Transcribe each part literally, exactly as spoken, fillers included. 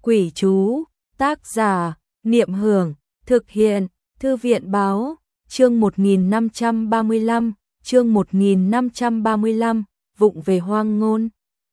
Quỷ chú, tác giả, Niệm Hưởng, thực hiện, Thư viện báo, chương một nghìn năm trăm ba mươi lăm, chương một nghìn năm trăm ba mươi lăm, vụng về hoang ngôn.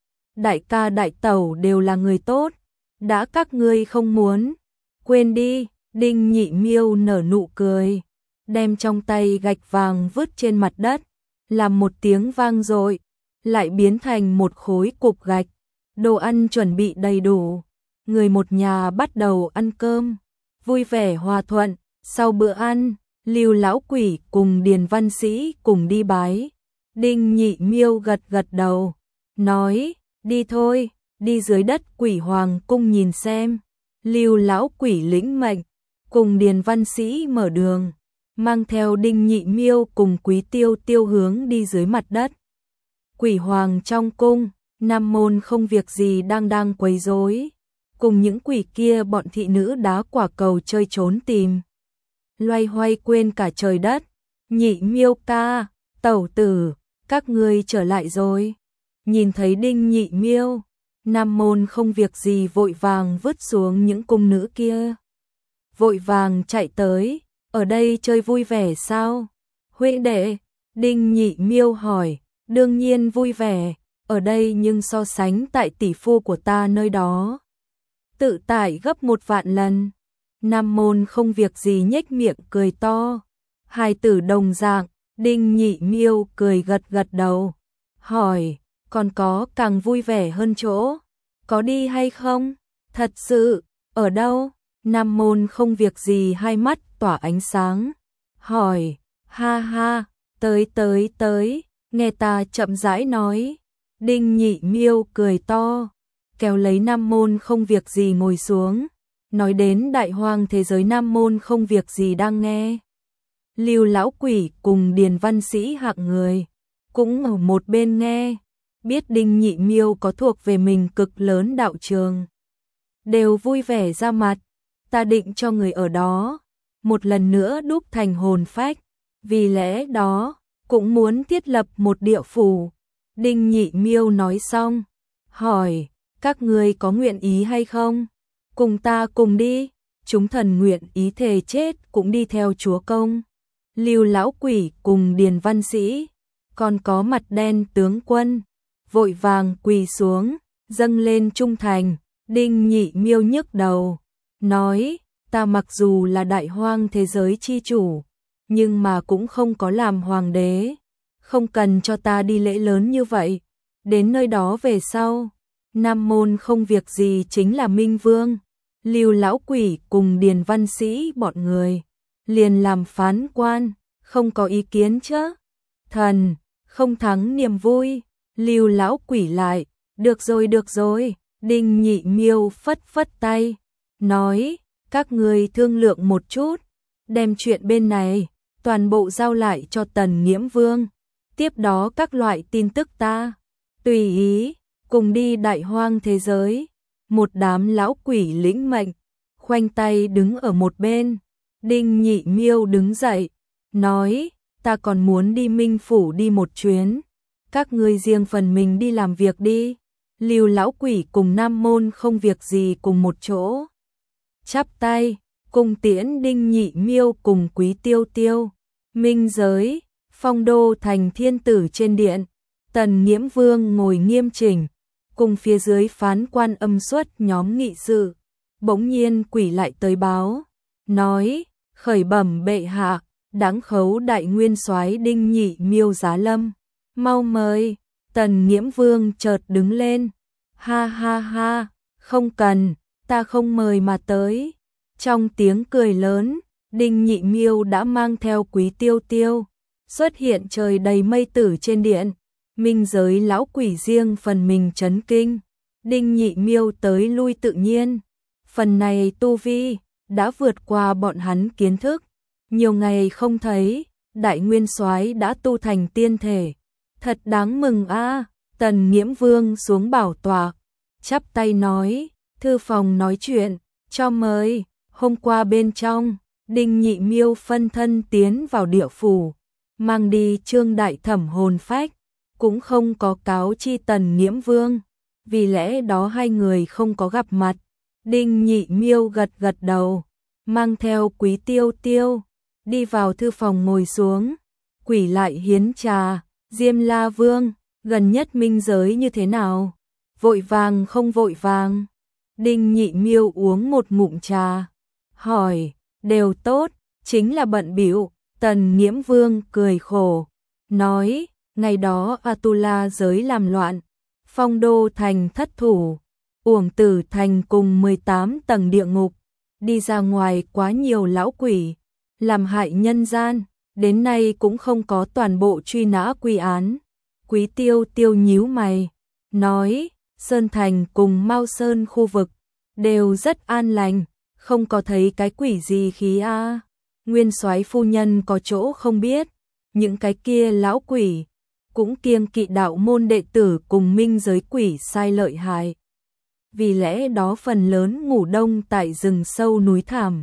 Đại ca đại tẩu đều là người tốt, đã các ngươi không muốn, quên đi. Đinh Nhị Miêu nở nụ cười, đem trong tay gạch vàng vứt trên mặt đất, làm một tiếng vang dội, lại biến thành một khối cục gạch. Đồ ăn chuẩn bị đầy đủ, người một nhà bắt đầu ăn cơm, vui vẻ hòa thuận. Sau bữa ăn, Lưu lão quỷ cùng Điền Văn Sĩ cùng đi bái. Đinh Nhị Miêu gật gật đầu, nói, đi thôi, đi dưới đất Quỷ Hoàng cung nhìn xem. Lưu lão quỷ lĩnh mệnh, cùng Điền Văn Sĩ mở đường, mang theo Đinh Nhị Miêu cùng Quý Tiêu Tiêu hướng đi dưới mặt đất. Quỷ Hoàng trong cung, Nam Môn không việc gì đang đang quấy rối, cùng những quỷ kia bọn thị nữ đá quả cầu chơi trốn tìm. Loay hoay quên cả trời đất. Nhị Miêu ca, tẩu tử, các ngươi trở lại rồi. Nhìn thấy Đinh Nhị Miêu, Nam Môn không việc gì vội vàng vứt xuống những cung nữ kia, vội vàng chạy tới. Ở đây chơi vui vẻ sao? Huệ đệ, Đinh Nhị Miêu hỏi. Đương nhiên vui vẻ, ở đây nhưng so sánh tại tỷ phu của ta nơi đó, tự tại gấp một vạn lần. Nam Môn không việc gì nhếch miệng cười to. Hai tử đồng dạng. Đinh Nhị Miêu cười gật gật đầu, hỏi, còn có càng vui vẻ hơn chỗ, có đi hay không? Thật sự, ở đâu? Nam Môn không việc gì hai mắt tỏa ánh sáng, hỏi, ha ha, tới tới tới, nghe ta chậm rãi nói. Đinh Nhị Miêu cười to, kéo lấy Nam Môn không việc gì ngồi xuống, nói đến đại hoang thế giới. Nam Môn không việc gì đang nghe. Lưu lão quỷ cùng Điền Văn Sĩ hạng người cũng ở một bên nghe, biết Đinh Nhị Miêu có thuộc về mình cực lớn đạo trường, đều vui vẻ ra mặt. Ta định cho người ở đó một lần nữa đúc thành hồn phách, vì lẽ đó cũng muốn thiết lập một địa phủ. Đinh Nhị Miêu nói xong, hỏi, các ngươi có nguyện ý hay không? Cùng ta cùng đi. Chúng thần nguyện ý thề chết cũng đi theo chúa công. Lưu lão quỷ cùng Điền Văn Sĩ, còn có mặt đen tướng quân, vội vàng quỳ xuống, dâng lên trung thành. Đinh Nhị Miêu nhức đầu, nói, ta mặc dù là đại hoang thế giới chi chủ, nhưng mà cũng không có làm hoàng đế, không cần cho ta đi lễ lớn như vậy. Đến nơi đó về sau, Nam Môn không việc gì chính là Minh Vương. Lưu lão quỷ cùng Điền Văn Sĩ bọn người liền làm phán quan, không có ý kiến chứ? Thần, không thắng niềm vui. Lưu lão quỷ lại, được rồi được rồi. Đinh Nhị Miêu phất phất tay, nói, các ngươi thương lượng một chút, đem chuyện bên này toàn bộ giao lại cho Tần Nghiễm Vương, tiếp đó các loại tin tức ta tùy ý, cùng đi đại hoang thế giới. Một đám lão quỷ lĩnh mệnh, khoanh tay đứng ở một bên. Đinh Nhị Miêu đứng dậy, nói, ta còn muốn đi Minh phủ đi một chuyến, các ngươi riêng phần mình đi làm việc đi. Lưu lão quỷ cùng Nam Môn không việc gì cùng một chỗ, chắp tay cùng tiễn Đinh Nhị Miêu cùng Quý Tiêu Tiêu. Minh giới, Phong Đô thành thiên tử trên điện, Tần Nghiễm Vương ngồi nghiêm chỉnh, cùng phía dưới phán quan âm xuất nhóm nghị sự. Bỗng nhiên quỷ lại tới báo, nói, khởi bẩm bệ hạ, đáng khấu đại nguyên soái Đinh Nhị Miêu giá lâm, mau mời. Tần Nghiễm Vương chợt đứng lên, ha ha ha, không cần, ta không mời mà tới. Trong tiếng cười lớn, Đinh Nhị Miêu đã mang theo Quý Tiêu Tiêu, xuất hiện trời đầy mây tử trên điện. Minh giới lão quỷ riêng phần mình chấn kinh. Đinh Nhị Miêu tới lui tự nhiên, phần này tu vi đã vượt qua bọn hắn kiến thức. Nhiều ngày không thấy, đại nguyên soái đã tu thành tiên thể, thật đáng mừng a. À. Tần Nghiễm Vương xuống bảo tọa, chắp tay nói, thư phòng nói chuyện, cho mời. Hôm qua bên trong, Đinh Nhị Miêu phân thân tiến vào địa phủ, mang đi Trương đại thẩm hồn phách, cũng không có cáo chi Tần Nghiễm Vương, vì lẽ đó hai người không có gặp mặt. Đinh Nhị Miêu gật gật đầu, mang theo Quý Tiêu Tiêu, đi vào thư phòng ngồi xuống. Quỷ lại hiến trà, Diêm La Vương, gần nhất minh giới như thế nào? Vội vàng không vội vàng? Đinh Nhị Miêu uống một ngụm trà, hỏi, đều tốt, chính là bận bịu. Tần Nghiễm Vương cười khổ, nói, ngày đó Atula giới làm loạn, Phong Đô thành thất thủ, Uổng Tử thành cùng mười tám tầng địa ngục, đi ra ngoài quá nhiều lão quỷ, làm hại nhân gian, đến nay cũng không có toàn bộ truy nã quy án. Quý Tiêu Tiêu nhíu mày, nói, Sơn Thành cùng Mao Sơn khu vực đều rất an lành, không có thấy cái quỷ gì khí a. À. Nguyên soái phu nhân có chỗ không biết, những cái kia lão quỷ cũng kiêng kỵ đạo môn đệ tử cùng minh giới quỷ sai lợi hại. Vì lẽ đó phần lớn ngủ đông tại rừng sâu núi thẳm.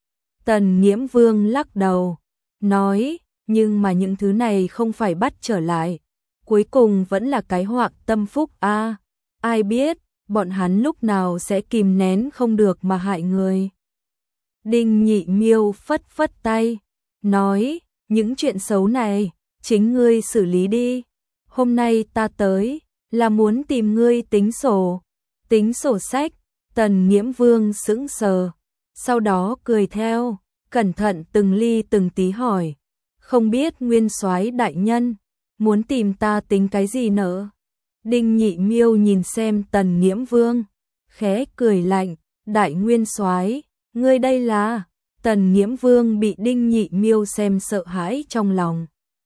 Tần Nghiễm Vương lắc đầu, nói, nhưng mà những thứ này không phải bắt trở lại, cuối cùng vẫn là cái họa tâm phúc a. À, ai biết, bọn hắn lúc nào sẽ kìm nén không được mà hại người. Đinh Nhị Miêu phất phất tay, nói, những chuyện xấu này, chính ngươi xử lý đi. Hôm nay ta tới, là muốn tìm ngươi tính sổ. Tính sổ sách. Tần Nghiễm Vương sững sờ, sau đó cười theo, cẩn thận từng ly từng tí hỏi, không biết nguyên soái đại nhân, muốn tìm ta tính cái gì nợ? Đinh Nhị Miêu nhìn xem Tần Nghiễm Vương, khẽ cười lạnh, đại nguyên soái, ngươi đây là? Tần Nghiễm Vương bị Đinh Nhị Miêu xem sợ hãi trong lòng.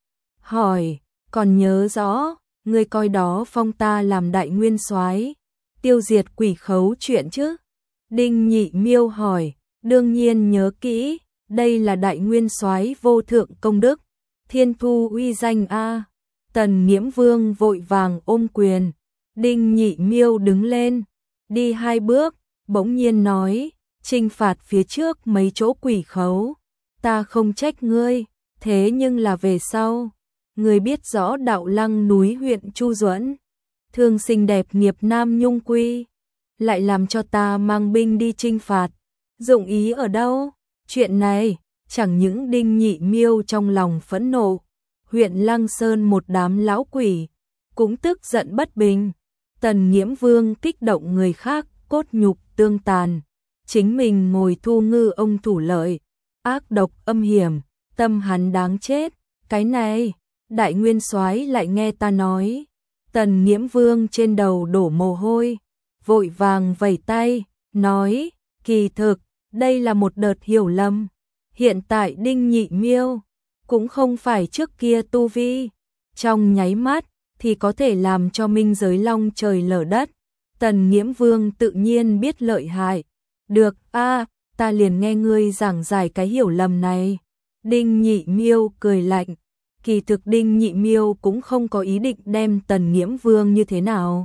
Hỏi, còn nhớ rõ, ngươi coi đó phong ta làm đại nguyên soái, tiêu diệt quỷ khấu chuyện chứ? Đinh Nhị Miêu hỏi, đương nhiên nhớ kỹ, đây là đại nguyên soái vô thượng công đức, thiên thu uy danh a. Tần Nghiễm Vương vội vàng ôm quyền. Đinh Nhị Miêu đứng lên, đi hai bước, bỗng nhiên nói, trinh phạt phía trước mấy chỗ quỷ khấu, ta không trách ngươi, thế nhưng là về sau, ngươi biết rõ Đạo Lăng núi huyện Chu Duẫn, thương xinh đẹp nghiệp nam nhung quy, lại làm cho ta mang binh đi trinh phạt, dụng ý ở đâu? Chuyện này, chẳng những Đinh Nhị Miêu trong lòng phẫn nộ, huyện Lăng Sơn một đám lão quỷ cũng tức giận bất bình. Tần Nghiễm Vương kích động người khác cốt nhục tương tàn, chính mình ngồi thu ngư ông thủ lợi, ác độc âm hiểm, tâm hắn đáng chết. Cái này, đại nguyên soái lại nghe ta nói. Tần Nghiễm Vương trên đầu đổ mồ hôi, vội vàng vẩy tay, nói, kỳ thực, đây là một đợt hiểu lầm. Hiện tại Đinh Nhị Miêu cũng không phải trước kia tu vi, trong nháy mắt thì có thể làm cho minh giới long trời lở đất. Tần Nghiễm Vương tự nhiên biết lợi hại. Được a, à, ta liền nghe ngươi giảng giải cái hiểu lầm này. Đinh Nhị Miêu cười lạnh, kỳ thực Đinh Nhị Miêu cũng không có ý định đem Tần Nghiễm Vương như thế nào.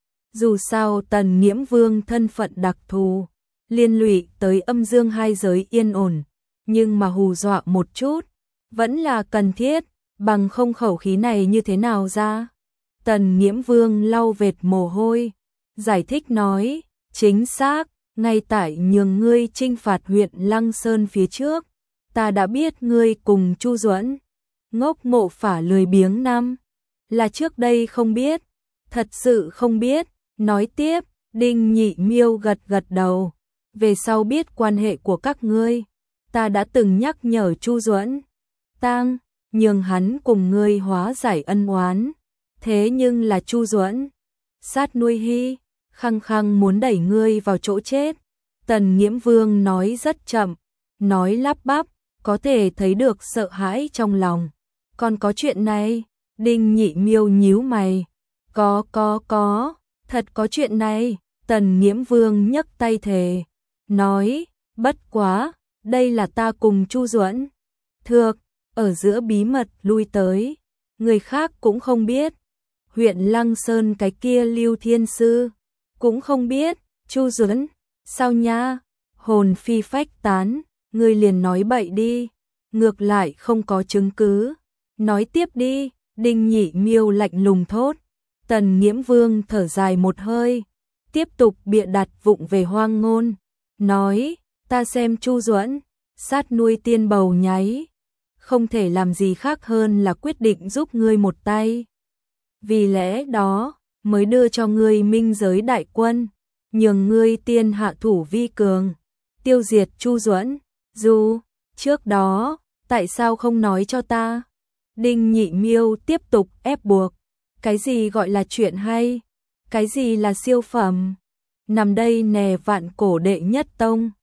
Dù sao Tần Nghiễm Vương thân phận đặc thù, liên lụy tới âm dương hai giới yên ổn, nhưng mà hù dọa một chút, vẫn là cần thiết, bằng không khẩu khí này như thế nào ra. Tần Nghiễm Vương lau vệt mồ hôi, giải thích nói, chính xác, ngay tại nhường ngươi trinh phạt huyện Lăng Sơn phía trước, ta đã biết ngươi cùng Chu Duẫn, ngốc mộ phả lười biếng năm, là trước đây không biết, thật sự không biết. Nói tiếp, Đinh Nhị Miêu gật gật đầu, về sau biết quan hệ của các ngươi, ta đã từng nhắc nhở Chu Duẫn, tang, nhường hắn cùng ngươi hóa giải ân oán, thế nhưng là Chu Duẫn sát nuôi hy, khăng khăng muốn đẩy ngươi vào chỗ chết. Tần Nghiễm Vương nói rất chậm, nói lắp bắp, có thể thấy được sợ hãi trong lòng. Còn có chuyện này? Đinh Nhị Miêu nhíu mày, có có có, thật có chuyện này. Tần Nghiễm Vương nhấc tay thề, nói, bất quá, đây là ta cùng Chu Duẫn Thược ở giữa bí mật lui tới, người khác cũng không biết. Huyện Lăng Sơn cái kia Lưu Thiên Sư cũng không biết. Chu Duẫn, sao nha? Hồn phi phách tán, ngươi liền nói bậy đi, ngược lại không có chứng cứ. Nói tiếp đi. Đinh Nhị Miêu lạnh lùng thốt. Tần Nghiễm Vương thở dài một hơi, tiếp tục bịa đặt vụng về hoang ngôn, nói, ta xem Chu Duẫn, sát nuôi tiên bầu nháy, không thể làm gì khác hơn là quyết định giúp ngươi một tay. Vì lẽ đó, mới đưa cho ngươi minh giới đại quân, nhường ngươi tiên hạ thủ vi cường, tiêu diệt Chu Duẫn. Dù trước đó, tại sao không nói cho ta? Đinh Nhị Miêu tiếp tục ép buộc. Cái gì gọi là chuyện hay? Cái gì là siêu phẩm? Nằm đây nè vạn cổ đệ nhất tông.